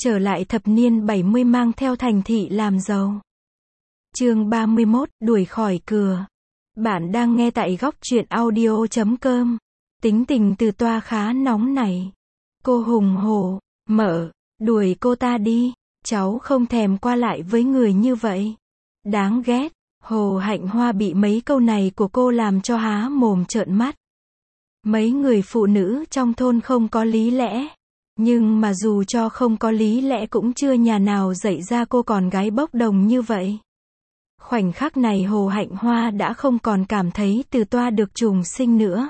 trở lại thập niên 70 mang theo thành thị làm giàu. Chương 31, đuổi khỏi cửa. Bạn đang nghe tại góc truyện audio.com. Tính tình từ toa khá nóng này. Cô hùng hổ, mở, đuổi cô ta đi. Cháu không thèm qua lại với người như vậy. Đáng ghét. Hồ Hạnh Hoa bị mấy câu này của cô làm cho há mồm trợn mắt. Mấy người phụ nữ trong thôn không có lý lẽ. Nhưng mà dù cho không có lý lẽ cũng chưa nhà nào dạy ra cô con gái bốc đồng như vậy. Khoảnh khắc này Hồ Hạnh Hoa đã không còn cảm thấy từ toa được trùng sinh nữa.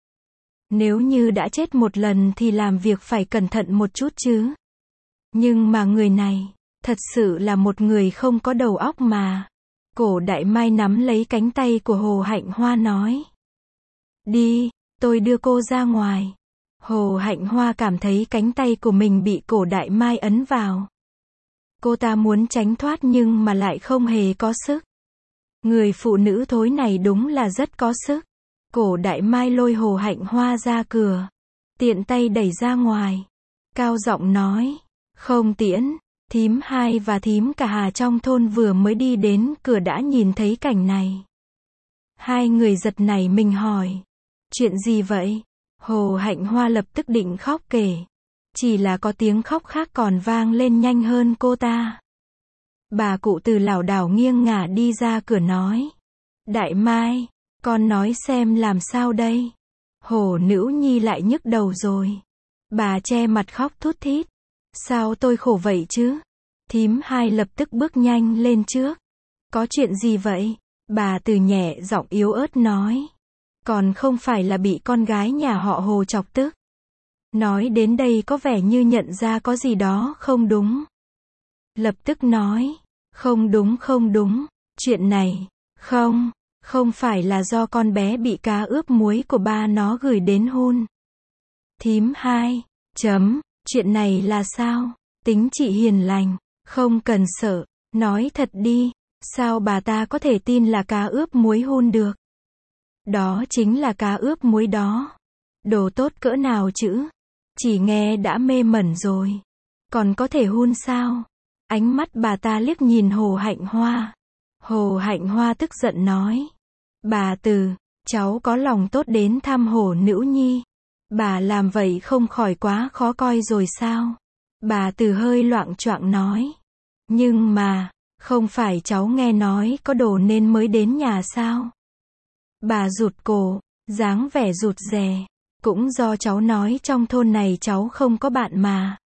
Nếu như đã chết một lần thì làm việc phải cẩn thận một chút chứ. Nhưng mà người này, thật sự là một người không có đầu óc mà. Cổ Đại Mai nắm lấy cánh tay của Hồ Hạnh Hoa nói. Đi, tôi đưa cô ra ngoài. Hồ Hạnh Hoa cảm thấy cánh tay của mình bị Cổ Đại Mai ấn vào. Cô ta muốn tránh thoát nhưng mà lại không hề có sức. Người phụ nữ thối này đúng là rất có sức. Cổ Đại Mai lôi Hồ Hạnh Hoa ra cửa. Tiện tay đẩy ra ngoài. Cao giọng nói. Không tiễn. Thím Hai và thím Cả Hà trong thôn vừa mới đi đến cửa đã nhìn thấy cảnh này. Hai người giật nảy mình hỏi. Chuyện gì vậy? Hồ Hạnh Hoa lập tức định khóc kể. Chỉ là có tiếng khóc khác còn vang lên nhanh hơn cô ta. Bà cụ Từ lảo đảo nghiêng ngả đi ra cửa nói. Đại Mai, con nói xem làm sao đây? Hồ Nữ Nhi lại nhức đầu rồi. Bà che mặt khóc thút thít. Sao tôi khổ vậy chứ? Thím Hai lập tức bước nhanh lên trước. Có chuyện gì vậy? Bà Từ nhẹ giọng yếu ớt nói. Còn không phải là bị con gái nhà họ Hồ chọc tức. Nói đến đây có vẻ như nhận ra có gì đó không đúng. Lập tức nói. Không đúng. Chuyện này, không phải là do con bé bị cá ướp muối của ba nó gửi đến hôn. Thím Hai, chuyện này là sao? Tính chị hiền lành, không cần sợ, nói thật đi, sao bà ta có thể tin là cá ướp muối hôn được? Đó chính là cá ướp muối đó. Đồ tốt cỡ nào chứ? Chỉ nghe đã mê mẩn rồi. Còn có thể hôn sao? Ánh mắt bà ta liếc nhìn Hồ Hạnh Hoa. Hồ Hạnh Hoa tức giận nói. Bà Từ, cháu có lòng tốt đến thăm Hồ Nữ Nhi. Bà làm vậy không khỏi quá khó coi rồi sao? Bà Từ hơi loạng choạng nói. Nhưng mà, không phải cháu nghe nói có đồ nên mới đến nhà sao? Bà rụt cổ, dáng vẻ rụt rè. Cũng do cháu nói trong thôn này cháu không có bạn mà.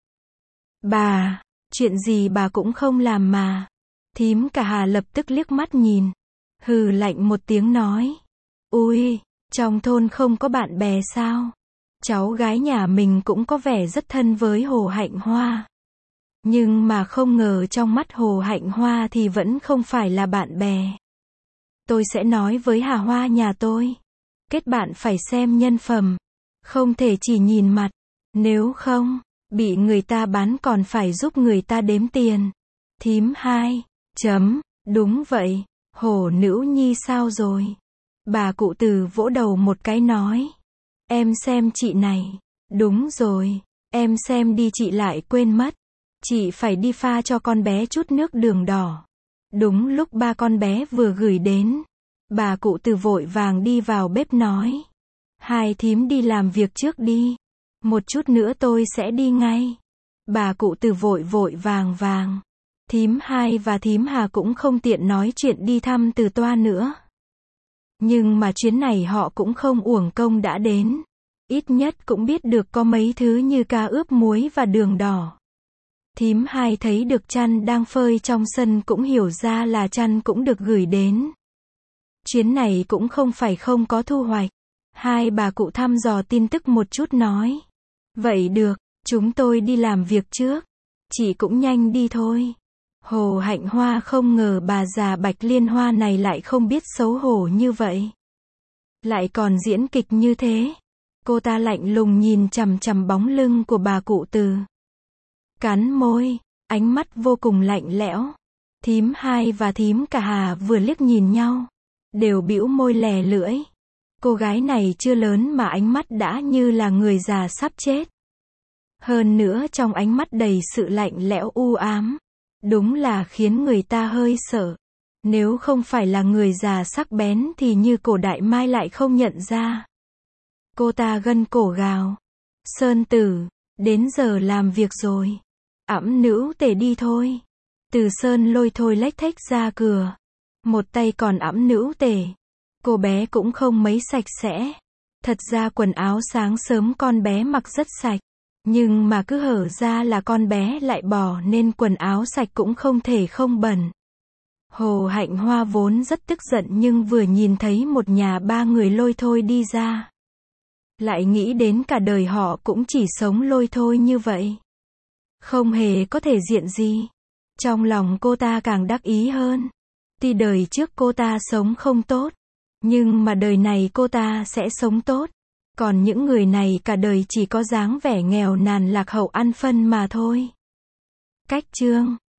Bà, chuyện gì bà cũng không làm mà. Thím Cả Hà lập tức liếc mắt nhìn. Hừ lạnh một tiếng nói. Ui, trong thôn không có bạn bè sao? Cháu gái nhà mình cũng có vẻ rất thân với Hồ Hạnh Hoa. Nhưng mà không ngờ trong mắt Hồ Hạnh Hoa thì vẫn không phải là bạn bè. Tôi sẽ nói với Hà Hoa nhà tôi. Kết bạn phải xem nhân phẩm. Không thể chỉ nhìn mặt. Nếu không, bị người ta bán còn phải giúp người ta đếm tiền. Thím Hai, đúng vậy. Hồ Nữ Nhi sao rồi? Bà cụ Từ vỗ đầu một cái nói. Em xem chị này. Đúng rồi. Em xem đi chị lại quên mất. Chị phải đi pha cho con bé chút nước đường đỏ. Đúng lúc ba con bé vừa gửi đến. Bà cụ Từ vội vàng đi vào bếp nói. Hai thím đi làm việc trước đi. Một chút nữa tôi sẽ đi ngay. Bà cụ Từ vội vàng. Thím Hai và thím Hà cũng không tiện nói chuyện đi thăm Từ toa nữa. Nhưng mà chuyến này họ cũng không uổng công đã đến. Ít nhất cũng biết được có mấy thứ như cá ướp muối và đường đỏ. Thím Hai thấy được chăn đang phơi trong sân cũng hiểu ra là chăn cũng được gửi đến. Chuyến này cũng không phải không có thu hoạch. Hai bà cụ thăm dò tin tức một chút nói. Vậy được, chúng tôi đi làm việc trước. Chị cũng nhanh đi thôi. Hồ Hạnh Hoa không ngờ bà già Bạch Liên Hoa này lại không biết xấu hổ như vậy. Lại còn diễn kịch như thế. Cô ta lạnh lùng nhìn chằm chằm bóng lưng của bà cụ Từ. Cắn môi, ánh mắt vô cùng lạnh lẽo. Thím Hai và thím Cả Hà vừa liếc nhìn nhau. Đều bĩu môi lè lưỡi. Cô gái này chưa lớn mà ánh mắt đã như là người già sắp chết. Hơn nữa trong ánh mắt đầy sự lạnh lẽo u ám. Đúng là khiến người ta hơi sợ. Nếu không phải là người già sắc bén thì như Cổ Đại Mai lại không nhận ra. Cô ta gân cổ gào. Sơn Tử, đến giờ làm việc rồi. Ẵm Nữu Tể đi thôi. Từ Sơn lôi thôi lếch thếch ra cửa. Một tay còn ẵm Nữu Tể. Cô bé cũng không mấy sạch sẽ. Thật ra quần áo sáng sớm con bé mặc rất sạch. Nhưng mà cứ hở ra là con bé lại bỏ nên quần áo sạch cũng không thể không bẩn. Hồ Hạnh Hoa vốn rất tức giận nhưng vừa nhìn thấy một nhà ba người lôi thôi đi ra. Lại nghĩ đến cả đời họ cũng chỉ sống lôi thôi như vậy. Không hề có thể diện gì. Trong lòng cô ta càng đắc ý hơn. Tuy đời trước cô ta sống không tốt. Nhưng mà đời này cô ta sẽ sống tốt. Còn những người này cả đời chỉ có dáng vẻ nghèo nàn lạc hậu ăn phân mà thôi. Cách chương